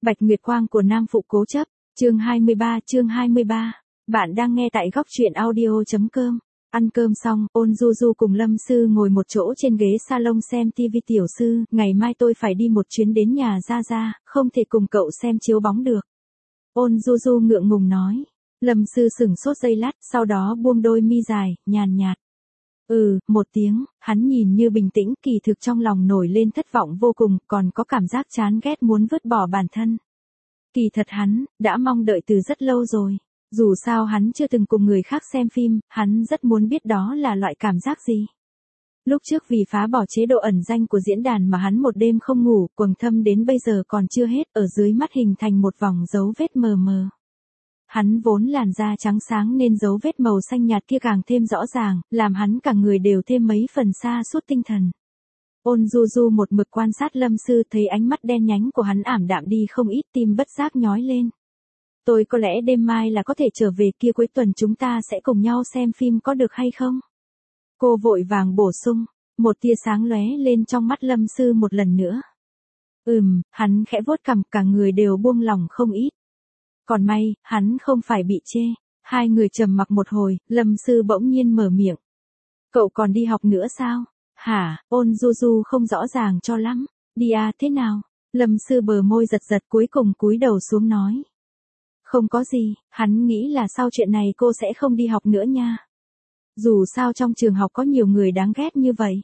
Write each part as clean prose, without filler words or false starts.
Bạch Nguyệt Quang của Nam Phụ Cố Chấp, chương 23. Bạn đang nghe tại góc truyện audio.com. Ăn cơm xong, Ôn Du Du cùng Lâm Sư ngồi một chỗ trên ghế salon xem TV. Tiểu sư, ngày mai tôi phải đi một chuyến đến nhà Gia Gia, không thể cùng cậu xem chiếu bóng được. Ôn Du Du ngượng ngùng nói. Lâm Sư sửng sốt giây lát, sau đó buông đôi mi dài, nhàn nhạt. Một tiếng, hắn nhìn như bình tĩnh, kỳ thực trong lòng nổi lên thất vọng vô cùng, còn có cảm giác chán ghét muốn vứt bỏ bản thân. Kỳ thật hắn, đã mong đợi từ rất lâu rồi. Dù sao hắn chưa từng cùng người khác xem phim, hắn rất muốn biết đó là loại cảm giác gì. Lúc trước vì phá bỏ chế độ ẩn danh của diễn đàn mà hắn một đêm không ngủ, quầng thâm đến bây giờ còn chưa hết, ở dưới mắt hình thành một vòng dấu vết mờ mờ. Hắn vốn làn da trắng sáng nên dấu vết màu xanh nhạt kia càng thêm rõ ràng, làm hắn cả người đều thêm mấy phần xa suốt tinh thần. Ôn Du Du một mực quan sát Lâm Sư, thấy ánh mắt đen nhánh của hắn ảm đạm đi không ít, tim bất giác nhói lên. Tôi có lẽ đêm mai là có thể trở về, kia cuối tuần chúng ta sẽ cùng nhau xem phim có được hay không? Cô vội vàng bổ sung, một tia sáng lóe lên trong mắt Lâm Sư một lần nữa. Hắn khẽ vuốt cằm, cả người đều buông lỏng không ít. Còn may, hắn không phải bị chê. Hai người trầm mặc một hồi, Lâm Sư bỗng nhiên mở miệng. Cậu còn đi học nữa sao? Hả? Ôn Du Du không rõ ràng cho lắm. Đi à, thế nào? Lâm Sư bờ môi giật giật, cuối cùng cúi đầu xuống nói. Không có gì, hắn nghĩ là sau chuyện này cô sẽ không đi học nữa nha. Dù sao trong trường học có nhiều người đáng ghét như vậy.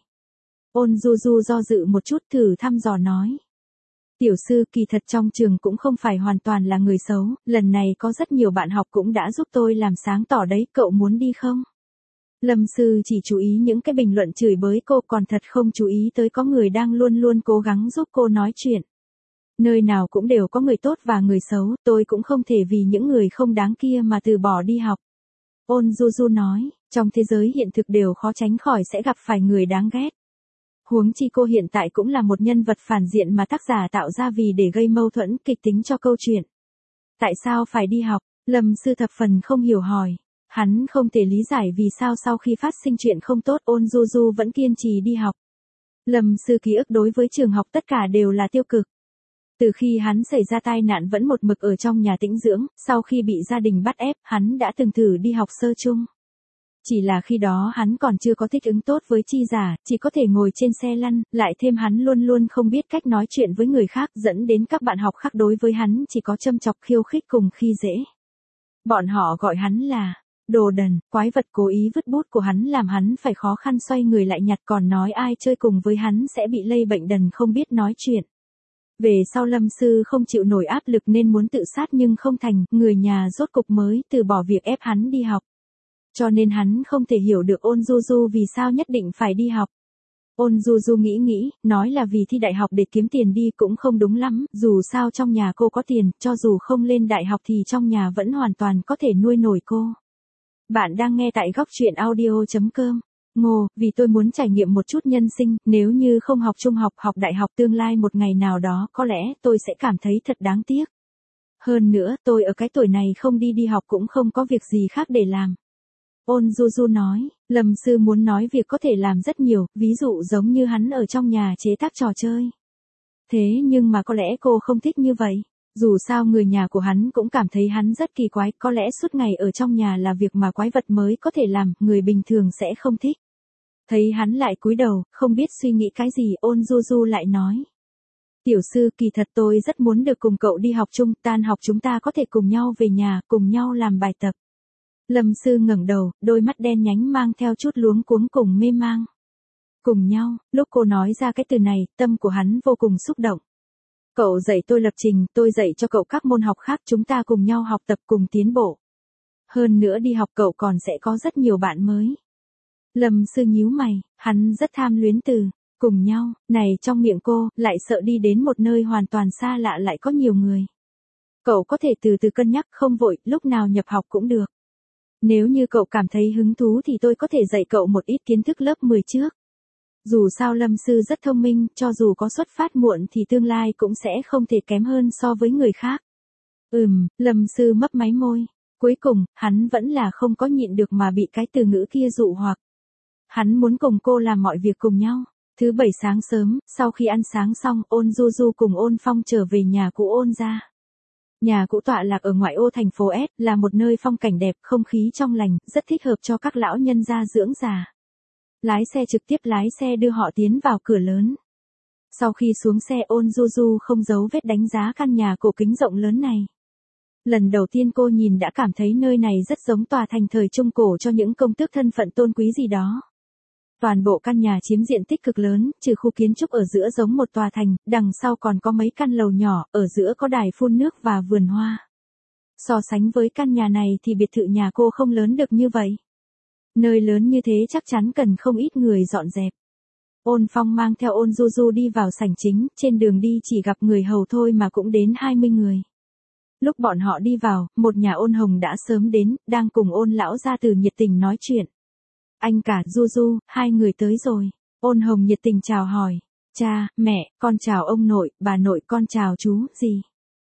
Ôn Du Du do dự một chút, thử thăm dò nói. Tiểu sư, kỳ thật trong trường cũng không phải hoàn toàn là người xấu, lần này có rất nhiều bạn học cũng đã giúp tôi làm sáng tỏ đấy, cậu muốn đi không? Lâm Sư chỉ chú ý những cái bình luận chửi bới cô, còn thật không chú ý tới có người đang luôn luôn cố gắng giúp cô nói chuyện. Nơi nào cũng đều có người tốt và người xấu, tôi cũng không thể vì những người không đáng kia mà từ bỏ đi học. Ôn Du Du nói, trong thế giới hiện thực đều khó tránh khỏi sẽ gặp phải người đáng ghét. Huống chi cô hiện tại cũng là một nhân vật phản diện mà tác giả tạo ra vì để gây mâu thuẫn kịch tính cho câu chuyện. Tại sao phải đi học? Lâm Sư thập phần không hiểu hỏi. Hắn không thể lý giải vì sao sau khi phát sinh chuyện không tốt, Ôn Du Du vẫn kiên trì đi học. Lâm Sư ký ức đối với trường học tất cả đều là tiêu cực. Từ khi hắn xảy ra tai nạn vẫn một mực ở trong nhà tĩnh dưỡng, sau khi bị gia đình bắt ép, hắn đã từng thử đi học sơ chung. Chỉ là khi đó hắn còn chưa có thích ứng tốt với chi giả, chỉ có thể ngồi trên xe lăn, lại thêm hắn luôn luôn không biết cách nói chuyện với người khác, dẫn đến các bạn học khác đối với hắn chỉ có châm chọc khiêu khích cùng khi dễ. Bọn họ gọi hắn là đồ đần, quái vật, cố ý vứt bút của hắn làm hắn phải khó khăn xoay người lại nhặt, còn nói ai chơi cùng với hắn sẽ bị lây bệnh đần không biết nói chuyện. Về sau Lâm Sư không chịu nổi áp lực nên muốn tự sát nhưng không thành, người nhà rốt cục mới từ bỏ việc ép hắn đi học. Cho nên hắn không thể hiểu được Ôn Du Du vì sao nhất định phải đi học. Ôn Du Du nghĩ, nói là vì thi đại học để kiếm tiền đi cũng không đúng lắm, dù sao trong nhà cô có tiền, cho dù không lên đại học thì trong nhà vẫn hoàn toàn có thể nuôi nổi cô. Bạn đang nghe tại góc truyện audio.com. Ngô, vì tôi muốn trải nghiệm một chút nhân sinh, nếu như không học trung học, học đại học tương lai một ngày nào đó có lẽ tôi sẽ cảm thấy thật đáng tiếc. Hơn nữa, tôi ở cái tuổi này không đi học cũng không có việc gì khác để làm. Ôn Du Du nói, Lâm Sư muốn nói việc có thể làm rất nhiều, ví dụ giống như hắn ở trong nhà chế tác trò chơi. Thế nhưng mà có lẽ cô không thích như vậy. Dù sao người nhà của hắn cũng cảm thấy hắn rất kỳ quái, có lẽ suốt ngày ở trong nhà là việc mà quái vật mới có thể làm, người bình thường sẽ không thích. Thấy hắn lại cúi đầu, không biết suy nghĩ cái gì, Ôn Du Du lại nói. Tiểu sư, kỳ thật tôi rất muốn được cùng cậu đi học chung, tan học chúng ta có thể cùng nhau về nhà, cùng nhau làm bài tập. Lâm Sư ngẩng đầu, đôi mắt đen nhánh mang theo chút luống cuống cùng mê mang. Cùng nhau, lúc cô nói ra cái từ này, tâm của hắn vô cùng xúc động. Cậu dạy tôi lập trình, tôi dạy cho cậu các môn học khác, chúng ta cùng nhau học tập cùng tiến bộ. Hơn nữa đi học cậu còn sẽ có rất nhiều bạn mới. Lâm Sư nhíu mày, hắn rất tham luyến từ cùng nhau, này trong miệng cô, lại sợ đi đến một nơi hoàn toàn xa lạ lại có nhiều người. Cậu có thể từ từ cân nhắc, không vội, lúc nào nhập học cũng được. Nếu như cậu cảm thấy hứng thú thì tôi có thể dạy cậu một ít kiến thức lớp 10 trước. Dù sao Lâm Sư rất thông minh, cho dù có xuất phát muộn thì tương lai cũng sẽ không thể kém hơn so với người khác. Lâm Sư mấp máy môi. Cuối cùng, hắn vẫn là không có nhịn được mà bị cái từ ngữ kia dụ hoặc. Hắn muốn cùng cô làm mọi việc cùng nhau. Thứ Bảy sáng sớm, sau khi ăn sáng xong, Ôn Du Du cùng Ôn Phong trở về nhà của Ôn gia. Nhà cũ tọa lạc ở ngoại ô thành phố S, là một nơi phong cảnh đẹp, không khí trong lành, rất thích hợp cho các lão nhân gia dưỡng già. Lái xe trực tiếp lái xe đưa họ tiến vào cửa lớn. Sau khi xuống xe, Ôn Du Du không giấu vết đánh giá căn nhà cổ kính rộng lớn này. Lần đầu tiên cô nhìn đã cảm thấy nơi này rất giống tòa thành thời Trung Cổ cho những công tước thân phận tôn quý gì đó. Toàn bộ căn nhà chiếm diện tích cực lớn, trừ khu kiến trúc ở giữa giống một tòa thành, đằng sau còn có mấy căn lầu nhỏ, ở giữa có đài phun nước và vườn hoa. So sánh với căn nhà này thì biệt thự nhà cô không lớn được như vậy. Nơi lớn như thế chắc chắn cần không ít người dọn dẹp. Ôn Phong mang theo Ôn Du Du đi vào sảnh chính, trên đường đi chỉ gặp người hầu thôi mà cũng đến 20 người. Lúc bọn họ đi vào, một nhà Ôn Hồng đã sớm đến, đang cùng Ôn lão gia tử nhiệt tình nói chuyện. Anh cả, Du Du, hai người tới rồi. Ôn Hồng nhiệt tình chào hỏi. Cha, mẹ, con chào ông nội, bà nội, con chào chú, gì.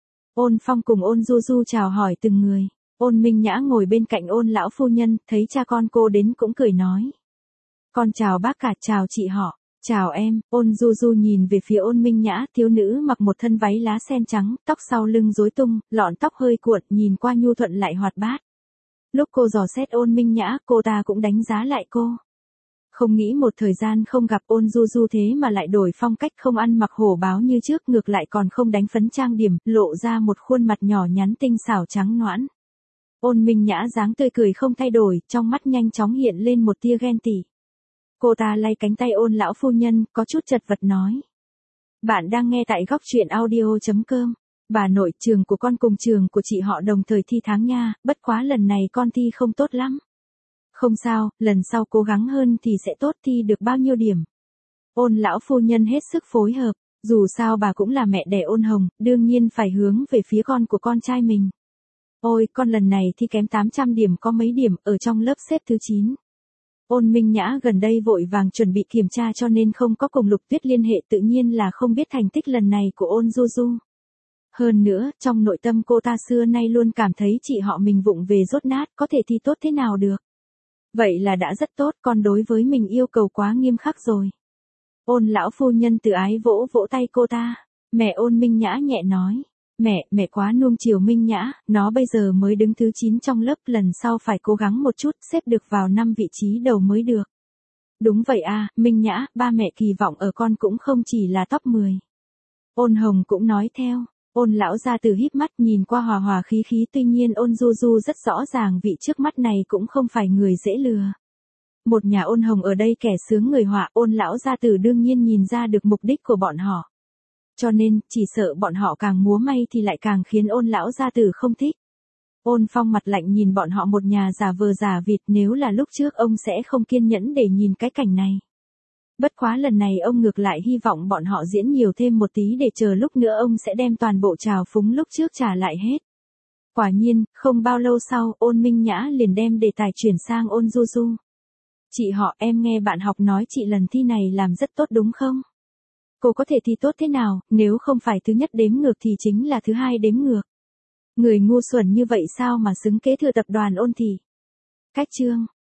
Ôn Phong cùng Ôn Du Du chào hỏi từng người. Ôn Minh Nhã ngồi bên cạnh Ôn lão phu nhân, thấy cha con cô đến cũng cười nói. Con chào bác cả, chào chị họ. Chào em. Ôn Du Du nhìn về phía Ôn Minh Nhã, thiếu nữ mặc một thân váy lá sen trắng, tóc sau lưng rối tung, lọn tóc hơi cuộn, nhìn qua nhu thuận lại hoạt bát. Lúc cô dò xét Ôn Minh Nhã, cô ta cũng đánh giá lại cô. Không nghĩ một thời gian không gặp Ôn Du Du thế mà lại đổi phong cách, không ăn mặc hổ báo như trước, ngược lại còn không đánh phấn trang điểm, lộ ra một khuôn mặt nhỏ nhắn tinh xảo trắng nõn. Ôn Minh Nhã dáng tươi cười không thay đổi, trong mắt nhanh chóng hiện lên một tia ghen tị. Cô ta lay cánh tay Ôn lão phu nhân, có chút chật vật nói. Bạn đang nghe tại góc truyện audio.com. Bà nội, trường của con cùng trường của chị họ đồng thời thi tháng nha, bất quá lần này con thi không tốt lắm. Không sao, lần sau cố gắng hơn thì sẽ tốt, thi được bao nhiêu điểm. Ôn lão phu nhân hết sức phối hợp, dù sao bà cũng là mẹ đẻ Ôn Hồng, đương nhiên phải hướng về phía con của con trai mình. Ôi, con lần này thi kém 800 điểm, có mấy điểm, ở trong lớp xếp thứ 9. Ôn Minh Nhã gần đây vội vàng chuẩn bị kiểm tra cho nên không có cùng Lục Tuyết liên hệ, tự nhiên là không biết thành tích lần này của Ôn Du Du. Hơn nữa, trong nội tâm cô ta xưa nay luôn cảm thấy chị họ mình vụng về dốt nát, có thể thi tốt thế nào được. Vậy là đã rất tốt, còn đối với mình yêu cầu quá nghiêm khắc rồi. Ôn lão phu nhân từ ái vỗ vỗ tay cô ta. Mẹ Ôn Minh Nhã nhẹ nói. Mẹ quá nuông chiều Minh Nhã, nó bây giờ mới đứng thứ 9 trong lớp, lần sau phải cố gắng một chút, xếp được vào 5 vị trí đầu mới được. Đúng vậy à, Minh Nhã, ba mẹ kỳ vọng ở con cũng không chỉ là top 10. Ôn Hồng cũng nói theo. Ôn lão gia tử híp mắt nhìn qua hòa hòa khí khí, tuy nhiên Ôn Du Du rất rõ ràng vị trước mắt này cũng không phải người dễ lừa. Một nhà Ôn Hồng ở đây kẻ sướng người họa, Ôn lão gia tử đương nhiên nhìn ra được mục đích của bọn họ. Cho nên, chỉ sợ bọn họ càng múa may thì lại càng khiến Ôn lão gia tử không thích. Ôn Phong mặt lạnh nhìn bọn họ một nhà giả vờ giả vịt, nếu là lúc trước ông sẽ không kiên nhẫn để nhìn cái cảnh này. Bất quá lần này ông ngược lại hy vọng bọn họ diễn nhiều thêm một tí để chờ lúc nữa ông sẽ đem toàn bộ trào phúng lúc trước trả lại hết. Quả nhiên, không bao lâu sau, Ôn Minh Nhã liền đem đề tài chuyển sang Ôn Du Du. Chị họ, em nghe bạn học nói chị lần thi này làm rất tốt đúng không? Cô có thể thi tốt thế nào, nếu không phải thứ nhất đếm ngược thì chính là thứ hai đếm ngược. Người ngu xuẩn như vậy sao mà xứng kế thừa tập đoàn Ôn thị. Cách chương.